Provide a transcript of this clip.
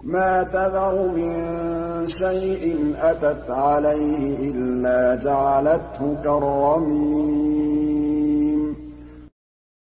مَا تَذَرُ مِن شَيْءٍ أَتَتْ عَلَيْهِ إِلَّا جَعَلَتْهُ كَالرَّمِيمِ